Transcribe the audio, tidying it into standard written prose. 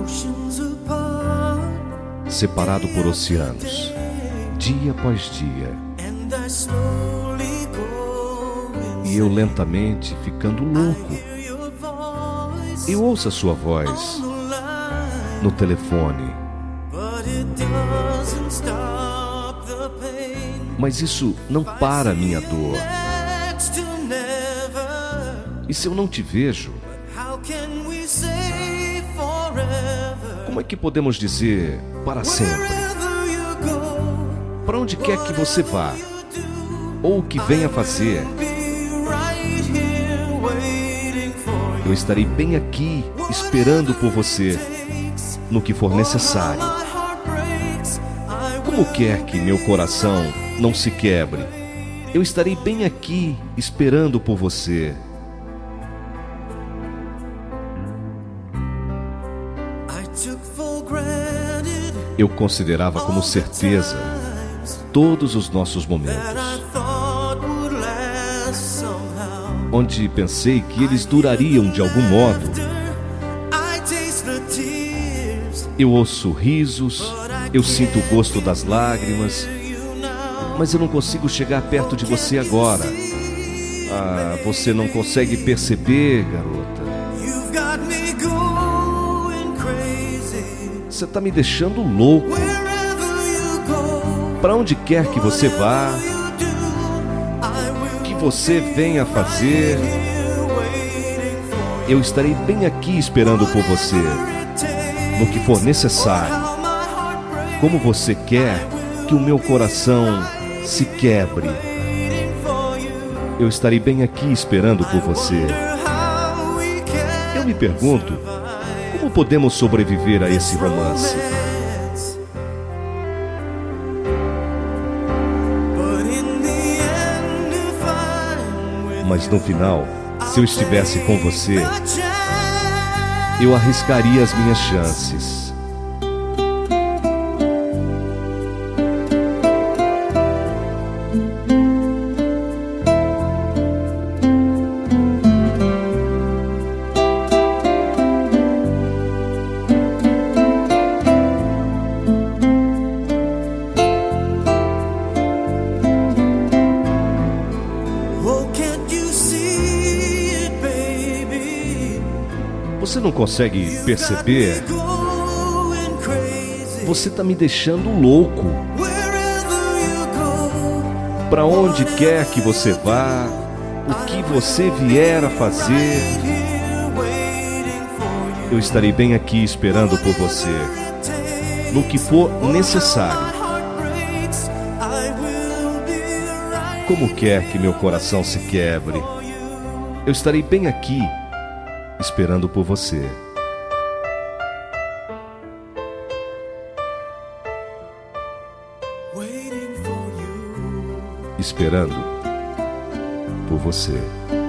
separado por oceanos, dia após dia, e eu lentamente ficando louco. Eu ouço a sua voz no telefone, mas isso não para a minha dor. E se eu não te vejo, como é que podemos dizer para sempre? Para onde quer que você vá, ou o que venha fazer, eu estarei bem aqui esperando por você no que for necessário. Como quer que meu coração não se quebre, eu estarei bem aqui esperando por você. Eu considerava como certeza todos os nossos momentos, onde pensei que eles durariam de algum modo. Eu ouço risos, eu sinto o gosto das lágrimas, mas eu não consigo chegar perto de você agora. Ah, você não consegue perceber, garota. Você está me deixando louco. Para onde quer que você vá, que você venha fazer, eu estarei bem aqui esperando por você, no que for necessário. Como você quer que o meu coração se quebre, eu estarei bem aqui esperando por você. Eu me pergunto, como podemos sobreviver a esse romance? Mas no final, se eu estivesse com você, eu arriscaria as minhas chances. Você não consegue perceber? Você está me deixando louco. Para onde quer que você vá, o que você vier a fazer, eu estarei bem aqui esperando por você, no que for necessário. Como quer que meu coração se quebre, eu estarei bem aqui esperando por você. Esperando por você.